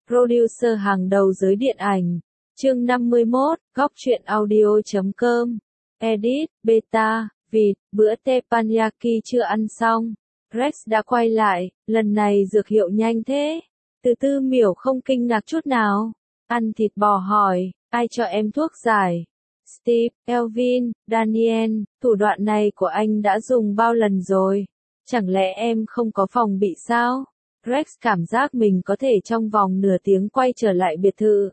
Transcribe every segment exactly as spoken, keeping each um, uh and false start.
producer hàng đầu giới điện ảnh. Chương năm mươi mốt, góc truyện audio chấm com. Edit, beta, vịt, bữa teppanyaki chưa ăn xong. Rex đã quay lại, lần này dược hiệu nhanh thế. Từ Tư Miểu không kinh ngạc chút nào. Ăn thịt bò hỏi, ai cho em thuốc giải? Steve, Elvin, Daniel, thủ đoạn này của anh đã dùng bao lần rồi? Chẳng lẽ em không có phòng bị sao? Rex cảm giác mình có thể trong vòng nửa tiếng quay trở lại biệt thự.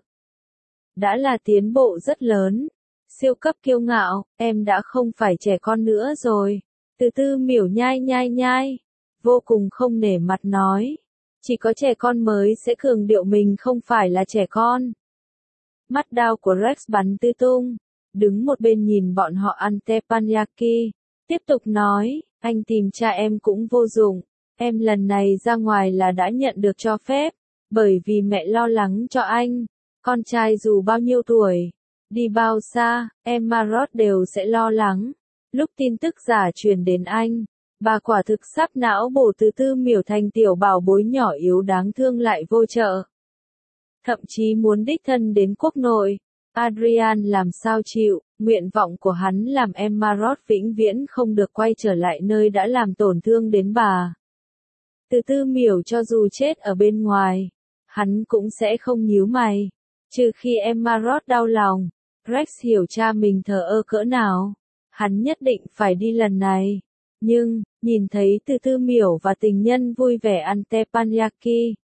Đã là tiến bộ rất lớn. Siêu cấp kiêu ngạo, em đã không phải trẻ con nữa rồi. Từ Tư Miểu nhai nhai nhai. Vô cùng không nể mặt nói. Chỉ có trẻ con mới sẽ cường điệu mình không phải là trẻ con. Mắt đao của Rex bắn tứ tung. Đứng một bên nhìn bọn họ ăn teppanyaki. Tiếp tục nói, anh tìm cha em cũng vô dụng. Em lần này ra ngoài là đã nhận được cho phép. Bởi vì mẹ lo lắng cho anh. Con trai dù bao nhiêu tuổi, đi bao xa, em Marot đều sẽ lo lắng. Lúc tin tức giả truyền đến anh, bà quả thực sắp não bổ. Từ Tư Miểu thành tiểu bảo bối nhỏ yếu đáng thương lại vô trợ. Thậm chí muốn đích thân đến quốc nội. Adrian làm sao chịu, nguyện vọng của hắn làm em Marot vĩnh viễn không được quay trở lại nơi đã làm tổn thương đến bà. Từ Tư Miểu cho dù chết ở bên ngoài, hắn cũng sẽ không nhíu mày. Trừ khi em Marot đau lòng. Rex hiểu cha mình thờ ơ cỡ nào. Hắn nhất định phải đi lần này. Nhưng, nhìn thấy Từ Tư Miểu và tình nhân vui vẻ ăn teppanyaki.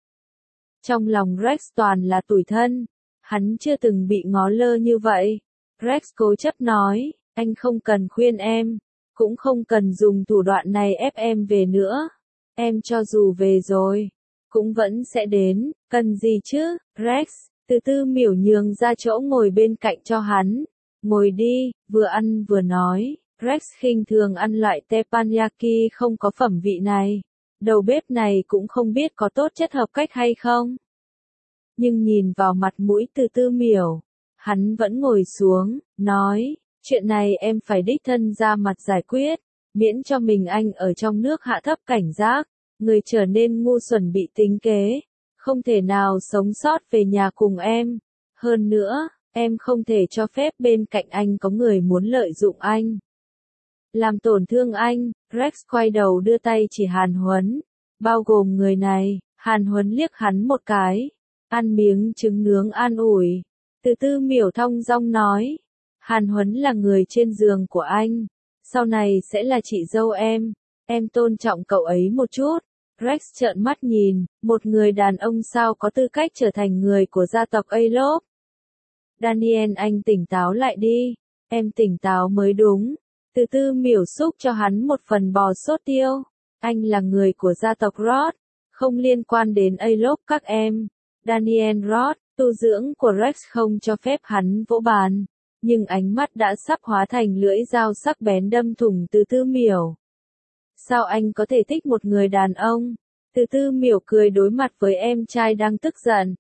Trong lòng Rex toàn là tủi thân. Hắn chưa từng bị ngó lơ như vậy. Rex cố chấp nói, anh không cần khuyên em. Cũng không cần dùng thủ đoạn này ép em về nữa. Em cho dù về rồi, cũng vẫn sẽ đến. Cần gì chứ, Rex? Từ Tư Miểu nhường ra chỗ ngồi bên cạnh cho hắn. Ngồi đi, vừa ăn vừa nói. Rex khinh thường ăn loại teppanyaki không có phẩm vị này. Đầu bếp này cũng không biết có tốt chất hợp cách hay không. Nhưng nhìn vào mặt mũi Từ Tư Miểu, hắn vẫn ngồi xuống, nói, chuyện này em phải đích thân ra mặt giải quyết, miễn cho mình anh ở trong nước hạ thấp cảnh giác, người trở nên ngu xuẩn bị tính kế. Không thể nào sống sót về nhà cùng em. Hơn nữa, em không thể cho phép bên cạnh anh có người muốn lợi dụng anh. Làm tổn thương anh. Rex quay đầu đưa tay chỉ Hàn Huấn. Bao gồm người này. Hàn Huấn liếc hắn một cái. Ăn miếng trứng nướng an ủi. Từ Tư Miểu thong dong nói. Hàn Huấn là người trên giường của anh. Sau này sẽ là chị dâu em. Em tôn trọng cậu ấy một chút. Rex trợn mắt nhìn, một người đàn ông sao có tư cách trở thành người của gia tộc Alop. Daniel, anh tỉnh táo lại đi, em tỉnh táo mới đúng. Từ Tư Miểu xúc cho hắn một phần bò sốt tiêu. Anh là người của gia tộc Roth, không liên quan đến Alop các em. Daniel Roth, tu dưỡng của Rex không cho phép hắn vỗ bàn, nhưng ánh mắt đã sắp hóa thành lưỡi dao sắc bén đâm thủng Từ Tư Miểu. Sao anh có thể thích một người đàn ông? Từ Tư Miểu cười đối mặt với em trai đang tức giận.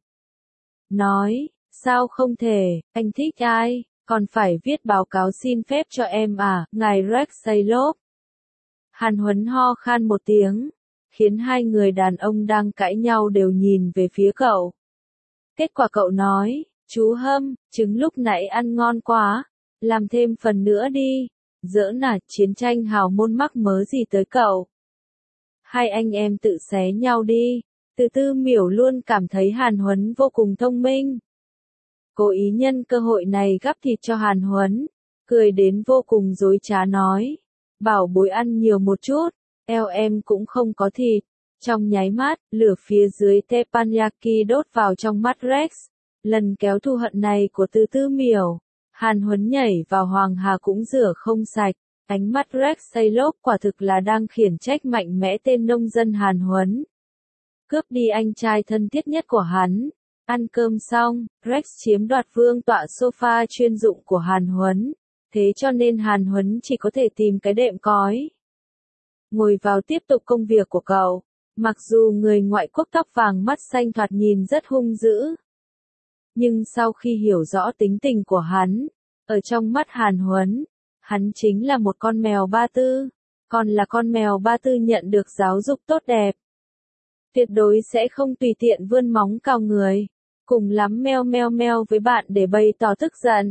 Nói, sao không thể, anh thích ai, còn phải viết báo cáo xin phép cho em à, ngài Rex Alop. Hàn Huấn ho khan một tiếng, khiến hai người đàn ông đang cãi nhau đều nhìn về phía cậu. Kết quả cậu nói, chú Hâm, trứng lúc nãy ăn ngon quá, làm thêm phần nữa đi. Giỡn à, chiến tranh hào môn mắc mớ gì tới cậu. Hai anh em tự xé nhau đi. Từ Tư Miểu luôn cảm thấy Hàn Huấn vô cùng thông minh. Cố ý nhân cơ hội này gắp thịt cho Hàn Huấn. Cười đến vô cùng dối trá nói. Bảo bối ăn nhiều một chút. Eo em cũng không có thịt. Trong nháy mắt, lửa phía dưới teppanyaki đốt vào trong mắt Rex. Lần kéo thù hận này của Từ Tư Miểu. Hàn Huấn nhảy vào hoàng hà cũng rửa không sạch. Ánh mắt Rex Alop quả thực là đang khiển trách mạnh mẽ tên nông dân Hàn Huấn. Cướp đi anh trai thân thiết nhất của hắn. Ăn cơm xong, Rex chiếm đoạt vương tọa sofa chuyên dụng của Hàn Huấn. Thế cho nên Hàn Huấn chỉ có thể tìm cái đệm cói. Ngồi vào tiếp tục công việc của cậu. Mặc dù người ngoại quốc tóc vàng mắt xanh thoạt nhìn rất hung dữ. Nhưng sau khi hiểu rõ tính tình của hắn, ở trong mắt Hàn Huấn, hắn chính là một con mèo ba tư, còn là con mèo ba tư nhận được giáo dục tốt đẹp. Tuyệt đối sẽ không tùy tiện vươn móng cào người. cùng lắm meo meo meo với bạn để bày tỏ tức giận.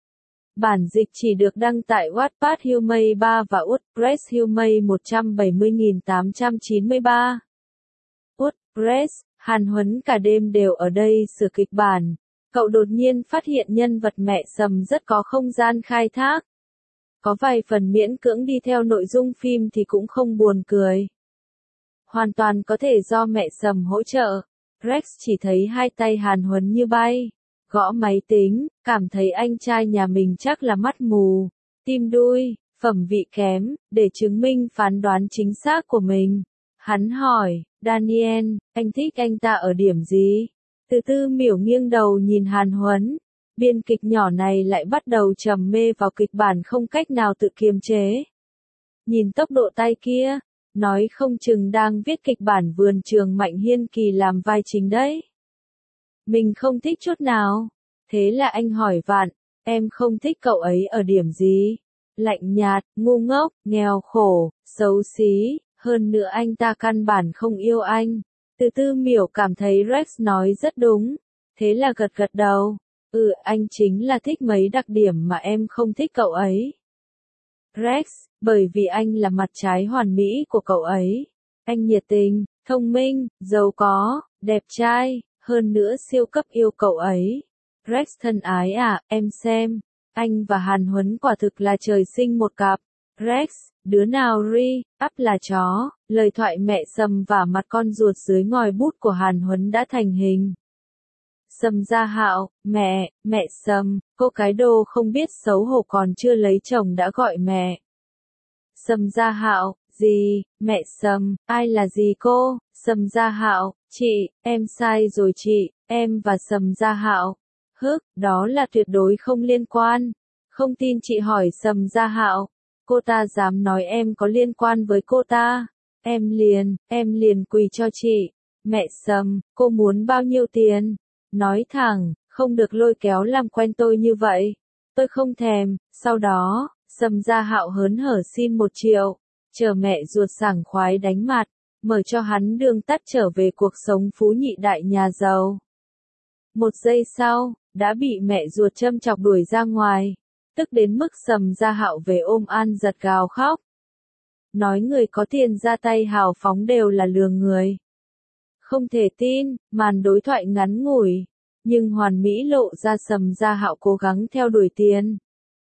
Bản dịch chỉ được đăng tại Wattpad Humay ba và WordPress Humay một trăm bảy mươi nghìn tám trăm chín mươi ba. WordPress, Hàn Huấn cả đêm đều ở đây sửa kịch bản. Cậu đột nhiên phát hiện nhân vật mẹ Sầm rất có không gian khai thác. Có vài phần miễn cưỡng đi theo nội dung phim thì cũng không buồn cười. Hoàn toàn có thể do mẹ Sầm hỗ trợ. Rex chỉ thấy hai tay Hàn Huấn như bay. Gõ máy tính, cảm thấy anh trai nhà mình chắc là mắt mù, tim đuôi, phẩm vị kém, để chứng minh phán đoán chính xác của mình. Hắn hỏi, Daniel, anh thích anh ta ở điểm gì? Từ từ miểu nghiêng đầu nhìn Hàn Huấn. Biên kịch nhỏ này lại bắt đầu trầm mê vào kịch bản không cách nào tự kiềm chế. Nhìn tốc độ tay kia, nói không chừng đang viết kịch bản Vườn Trường Mạnh Hiên Kỳ làm vai chính đấy. Mình không thích chút nào. Thế là anh hỏi Vạn, em không thích cậu ấy ở điểm gì? Lạnh nhạt, ngu ngốc, nghèo khổ, xấu xí, hơn nữa anh ta căn bản không yêu anh. Từ từ miểu cảm thấy Rex nói rất đúng. Thế là gật gật đầu. Ừ, anh chính là thích mấy đặc điểm mà em không thích cậu ấy. Rex, bởi vì anh là mặt trái hoàn mỹ của cậu ấy. Anh nhiệt tình, thông minh, giàu có, đẹp trai, hơn nữa siêu cấp yêu cậu ấy. Rex thân ái à, em xem, anh và Hàn Huấn quả thực là trời sinh một cặp. Rex, đứa nào ri, ắp là chó, lời thoại mẹ Sầm và mặt con ruột dưới ngòi bút của Hàn Huấn đã thành hình. Sầm Gia Hạo, mẹ, mẹ Sầm, cô cái đồ không biết xấu hổ còn chưa lấy chồng đã gọi mẹ. Sầm Gia Hạo, gì, mẹ Sầm, ai là gì cô? Sầm Gia Hạo, chị, em sai rồi chị, em và Sầm Gia Hạo. Hức, đó là tuyệt đối không liên quan. Không tin chị hỏi Sầm Gia Hạo. Cô ta dám nói em có liên quan với cô ta. Em liền, em liền quỳ cho chị. Mẹ Sầm, cô muốn bao nhiêu tiền? Nói thẳng, không được lôi kéo làm quen tôi như vậy. Tôi không thèm. Sau đó, Sầm Gia Hạo hớn hở xin một triệu. Chờ mẹ ruột sảng khoái đánh mặt. Mở cho hắn đường tắt trở về cuộc sống phú nhị đại nhà giàu. Một giây sau, đã bị mẹ ruột châm chọc đuổi ra ngoài. Tức đến mức Sầm Gia Hạo về ôm An Giật gào khóc. Nói người có tiền ra tay hào phóng đều là lừa người. Không thể tin, màn đối thoại ngắn ngủi, nhưng hoàn mỹ lộ ra Sầm Gia Hạo cố gắng theo đuổi tiền.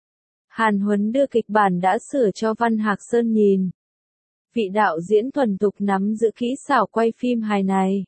Hàn Huấn đưa kịch bản đã sửa cho Văn Hạc Sơn nhìn. Vị đạo diễn thuần thục nắm giữ kỹ xảo quay phim hài này.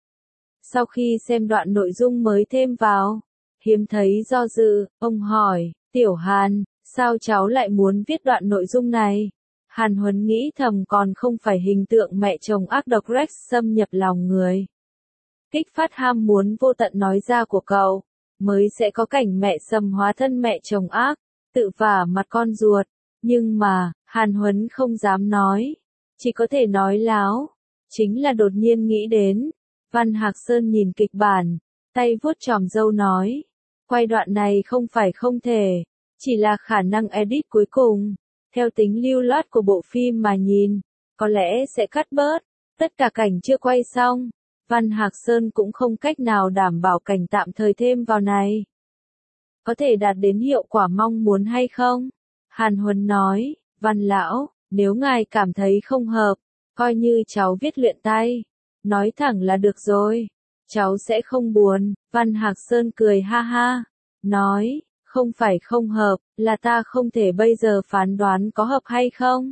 Sau khi xem đoạn nội dung mới thêm vào, hiếm thấy do dự, ông hỏi, Tiểu Hàn, sao cháu lại muốn viết đoạn nội dung này? Hàn Huấn nghĩ thầm còn không phải hình tượng mẹ chồng ác độc Rex xâm nhập lòng người. Kích phát ham muốn vô tận nói ra của cậu, mới sẽ có cảnh mẹ Sầm hóa thân mẹ chồng ác, tự vả mặt con ruột. Nhưng mà, Hàn Huấn không dám nói, chỉ có thể nói láo. Chính là đột nhiên nghĩ đến. Văn Hạc Sơn nhìn kịch bản, tay vuốt chòm râu nói, quay đoạn này không phải không thể, chỉ là khả năng edit cuối cùng. Theo tính lưu loát của bộ phim mà nhìn, có lẽ sẽ cắt bớt, tất cả cảnh chưa quay xong. Văn Hạc Sơn cũng không cách nào đảm bảo cảnh tạm thời thêm vào này. Có thể đạt đến hiệu quả mong muốn hay không? Hàn Huấn nói, Văn Lão, nếu ngài cảm thấy không hợp, coi như cháu viết luyện tay. Nói thẳng là được rồi. Cháu sẽ không buồn. Văn Hạc Sơn cười ha ha. Nói, không phải không hợp, là ta không thể bây giờ phán đoán có hợp hay không.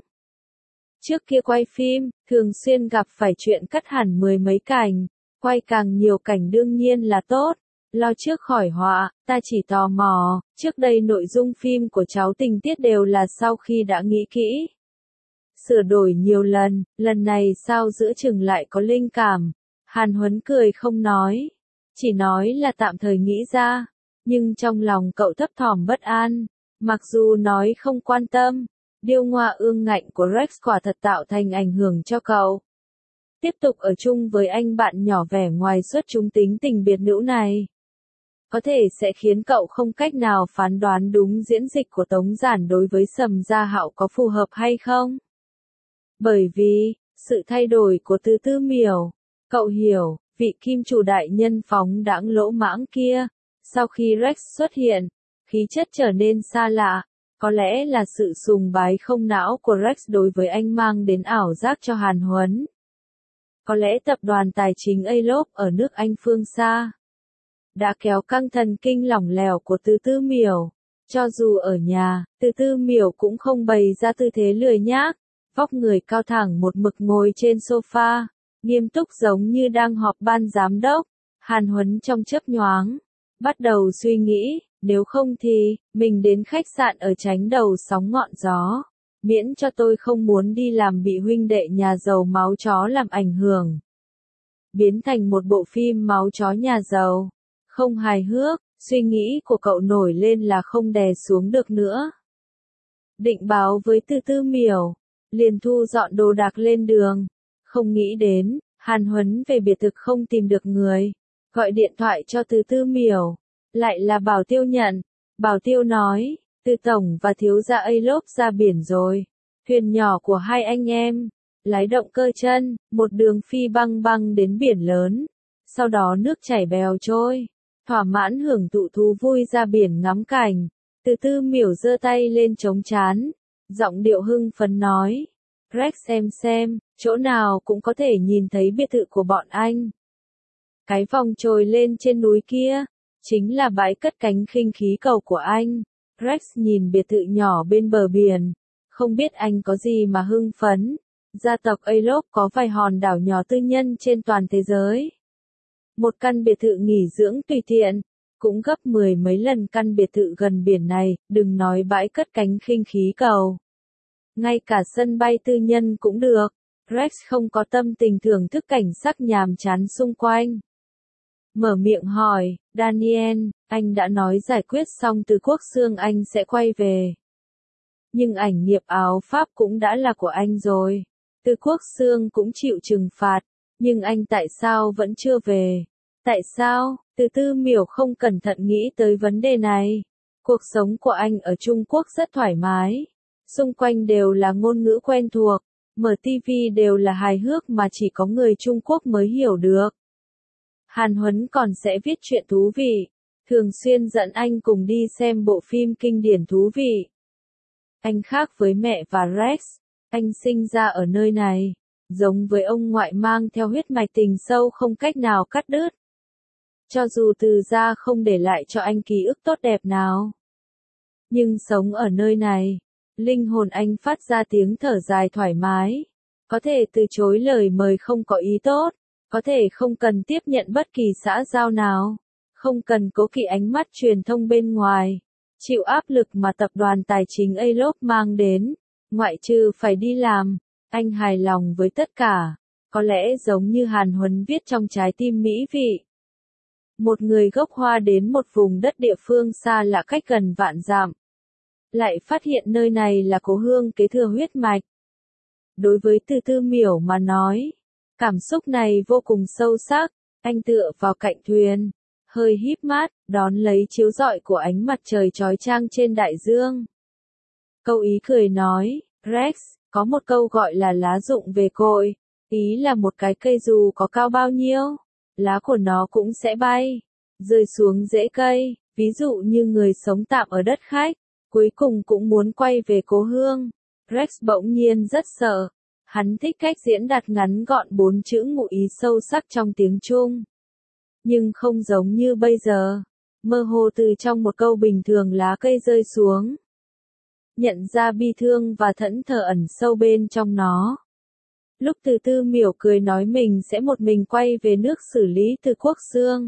Trước kia quay phim, thường xuyên gặp phải chuyện cắt hẳn mười mấy cảnh. Quay càng nhiều cảnh đương nhiên là tốt. Lo trước khỏi họa, ta chỉ tò mò, trước đây nội dung phim của cháu tình tiết đều là sau khi đã nghĩ kỹ. Sửa đổi nhiều lần, lần này sao giữa chừng lại có linh cảm. Hàn Huấn cười không nói, chỉ nói là tạm thời nghĩ ra, nhưng trong lòng cậu thấp thỏm bất an, mặc dù nói không quan tâm, điêu ngoa ương ngạnh của Rex quả thật tạo thành ảnh hưởng cho cậu. Tiếp tục ở chung với anh bạn nhỏ vẻ ngoài xuất chúng tính tình biệt nữ này, có thể sẽ khiến cậu không cách nào phán đoán đúng diễn dịch của Tống Giản đối với Sầm Gia Hạo có phù hợp hay không. Bởi vì, sự thay đổi của Từ Tư Miểu, cậu hiểu, vị kim chủ đại nhân phóng đãng lỗ mãng kia. Sau khi Rex xuất hiện, khí chất trở nên xa lạ. Có lẽ là sự sùng bái không não của Rex đối với anh mang đến ảo giác cho Hàn Huấn. Có lẽ tập đoàn tài chính Alop ở nước Anh phương xa đã kéo căng thần kinh lỏng lẻo của Từ Tư Miểu. Cho dù ở nhà, Từ Tư Miểu cũng không bày ra tư thế lười nhác, vóc người cao thẳng một mực ngồi trên sofa, nghiêm túc giống như đang họp ban giám đốc. Hàn Huấn trong chớp nhoáng bắt đầu suy nghĩ, nếu không thì mình đến khách sạn ở tránh đầu sóng ngọn gió, miễn cho tôi không muốn đi làm bị huynh đệ nhà giàu máu chó làm ảnh hưởng. Biến thành một bộ phim máu chó nhà giàu, không hài hước, suy nghĩ của cậu nổi lên là không đè xuống được nữa. Định báo với Từ Tư Miểu, liền thu dọn đồ đạc lên đường. Không nghĩ đến, Hàn Huấn về biệt thực không tìm được người, gọi điện thoại cho Từ Tư Miểu, lại là Bảo Tiêu nhận. Bảo Tiêu nói, Từ Tổng và thiếu gia Alop ra biển rồi. Thuyền nhỏ của hai anh em, lái động cơ chân, một đường phi băng băng đến biển lớn. Sau đó nước chảy bèo trôi, thỏa mãn hưởng thụ thú vui ra biển ngắm cảnh. Từ Tư Miểu giơ tay lên chống trán, giọng điệu hưng phấn nói, Rex xem xem, chỗ nào cũng có thể nhìn thấy biệt thự của bọn anh. Cái vòng trồi lên trên núi kia, chính là bãi cất cánh khinh khí cầu của anh. Rex nhìn biệt thự nhỏ bên bờ biển, không biết anh có gì mà hưng phấn. Gia tộc Alop có vài hòn đảo nhỏ tư nhân trên toàn thế giới. Một căn biệt thự nghỉ dưỡng tùy tiện, cũng gấp mười mấy lần căn biệt thự gần biển này, đừng nói bãi cất cánh khinh khí cầu. Ngay cả sân bay tư nhân cũng được. Rex không có tâm tình thưởng thức cảnh sắc nhàm chán xung quanh. Mở miệng hỏi, Daniel, anh đã nói giải quyết xong Từ Quốc Xương anh sẽ quay về. Nhưng ảnh nghiệp áo Pháp cũng đã là của anh rồi. Từ Quốc Xương cũng chịu trừng phạt, nhưng anh tại sao vẫn chưa về? Tại sao? Từ Tư Miểu không cẩn thận nghĩ tới vấn đề này. Cuộc sống của anh ở Trung Quốc rất thoải mái. Xung quanh đều là ngôn ngữ quen thuộc, mở ti vi đều là hài hước mà chỉ có người Trung Quốc mới hiểu được. Hàn Huấn còn sẽ viết chuyện thú vị, thường xuyên dẫn anh cùng đi xem bộ phim kinh điển thú vị. Anh khác với mẹ và Rex, anh sinh ra ở nơi này, giống với ông ngoại mang theo huyết mạch tình sâu không cách nào cắt đứt. Cho dù từ gia không để lại cho anh ký ức tốt đẹp nào, nhưng sống ở nơi này, linh hồn anh phát ra tiếng thở dài thoải mái, có thể từ chối lời mời không có ý tốt, có thể không cần tiếp nhận bất kỳ xã giao nào, không cần cố kỵ ánh mắt truyền thông bên ngoài, chịu áp lực mà tập đoàn tài chính Alop mang đến, ngoại trừ phải đi làm, anh hài lòng với tất cả, có lẽ giống như Hàn Huấn viết trong Trái tim mỹ vị. Một người gốc Hoa đến một vùng đất địa phương xa lạ cách gần vạn dặm, lại phát hiện nơi này là cố hương kế thừa huyết mạch. Đối với Từ Tư Miểu mà nói, cảm xúc này vô cùng sâu sắc, anh tựa vào cạnh thuyền, hơi híp mắt, đón lấy chiếu rọi của ánh mặt trời chói chang trên đại dương. Câu ý cười nói, Rex, có một câu gọi là lá rụng về cội, ý là một cái cây dù có cao bao nhiêu, lá của nó cũng sẽ bay, rơi xuống rễ cây, ví dụ như người sống tạm ở đất khách, cuối cùng cũng muốn quay về cố hương. Rex bỗng nhiên rất sợ. Hắn thích cách diễn đạt ngắn gọn bốn chữ ngụ ý sâu sắc trong tiếng Trung. Nhưng không giống như bây giờ. Mơ hồ từ trong một câu bình thường lá cây rơi xuống. Nhận ra bi thương và thẫn thờ ẩn sâu bên trong nó. Lúc Từ Tư Miểu cười nói mình sẽ một mình quay về nước xử lý Từ Quốc Xương.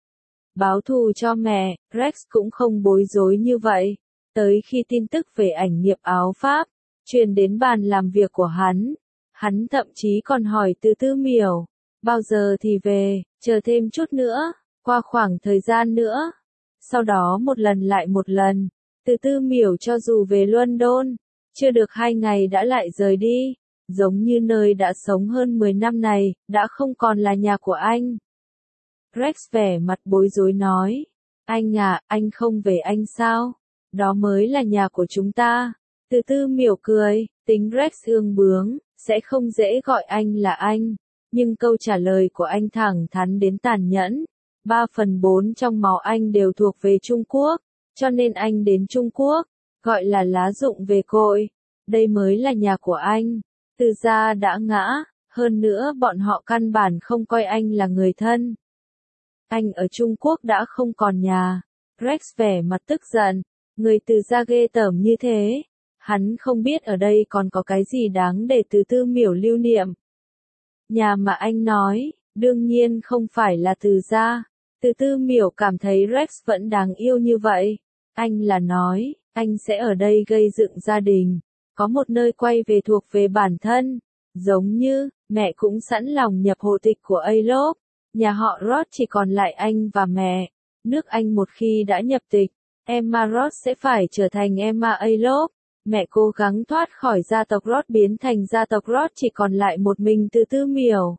Báo thù cho mẹ, Rex cũng không bối rối như vậy. Tới khi tin tức về ảnh nghiệp áo Pháp truyền đến bàn làm việc của hắn, hắn thậm chí còn hỏi Từ Tư Miểu, bao giờ thì về, chờ thêm chút nữa, qua khoảng thời gian nữa. Sau đó một lần lại một lần, Từ Tư Miểu cho dù về London, chưa được hai ngày đã lại rời đi, giống như nơi đã sống hơn mười năm này, đã không còn là nhà của anh. Rex vẻ mặt bối rối nói, anh à, anh không về anh sao? Đó mới là nhà của chúng ta. Từ Tư Miểu cười, tính Rex ương bướng, sẽ không dễ gọi anh là anh. Nhưng câu trả lời của anh thẳng thắn đến tàn nhẫn. Ba phần bốn trong máu anh đều thuộc về Trung Quốc, cho nên anh đến Trung Quốc, gọi là lá rụng về cội. Đây mới là nhà của anh. Từ gia đã ngã, hơn nữa bọn họ căn bản không coi anh là người thân. Anh ở Trung Quốc đã không còn nhà. Rex vẻ mặt tức giận, người từ gia ghê tởm như thế. Hắn không biết ở đây còn có cái gì đáng để từ tư miểu lưu niệm. Nhà mà anh nói, đương nhiên không phải là từ gia. Từ tư miểu cảm thấy Rex vẫn đáng yêu như vậy. Anh là nói, anh sẽ ở đây gây dựng gia đình, có một nơi quay về thuộc về bản thân. Giống như, mẹ cũng sẵn lòng nhập hộ tịch của Alof. Nhà họ Roth chỉ còn lại anh và mẹ. Nước Anh một khi đã nhập tịch, Emma Roth sẽ phải trở thành Emma Alof. Mẹ cố gắng thoát khỏi gia tộc Roth biến thành gia tộc Roth chỉ còn lại một mình từ tư miểu.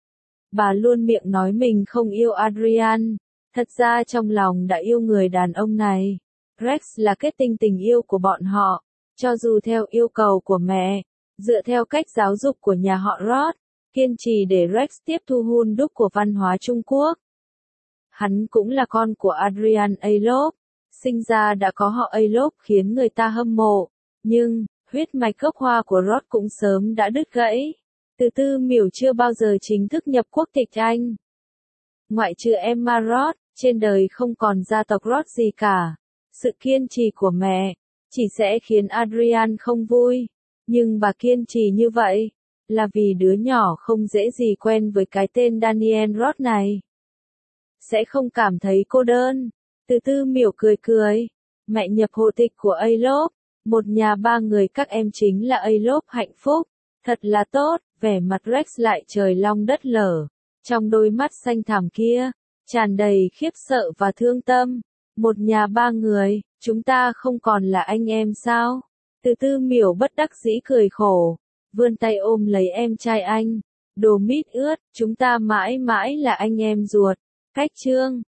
Bà luôn miệng nói mình không yêu Adrian. Thật ra trong lòng đã yêu người đàn ông này. Rex là kết tinh tình yêu của bọn họ. Cho dù theo yêu cầu của mẹ, dựa theo cách giáo dục của nhà họ Roth, kiên trì để Rex tiếp thu hun đúc của văn hóa Trung Quốc. Hắn cũng là con của Adrian Alof. Sinh ra đã có họ Alof khiến người ta hâm mộ. Nhưng, huyết mạch gốc Hoa của Roth cũng sớm đã đứt gãy. Từ tư miểu chưa bao giờ chính thức nhập quốc tịch Anh. Ngoại trừ Emma Roth, trên đời không còn gia tộc Roth gì cả. Sự kiên trì của mẹ, chỉ sẽ khiến Adrian không vui. Nhưng bà kiên trì như vậy, là vì đứa nhỏ không dễ gì quen với cái tên Daniel Roth này. Sẽ không cảm thấy cô đơn. Từ tư miểu cười cười. Mẹ nhập hộ tịch của Alof. Một nhà ba người các em chính là Alof hạnh phúc. Thật là tốt. Vẻ mặt Rex lại trời long đất lở. Trong đôi mắt xanh thẳm kia, tràn đầy khiếp sợ và thương tâm. Một nhà ba người, chúng ta không còn là anh em sao? Từ tư miểu bất đắc dĩ cười khổ. Vươn tay ôm lấy em trai anh. Đồ mít ướt, chúng ta mãi mãi là anh em ruột. Cách chương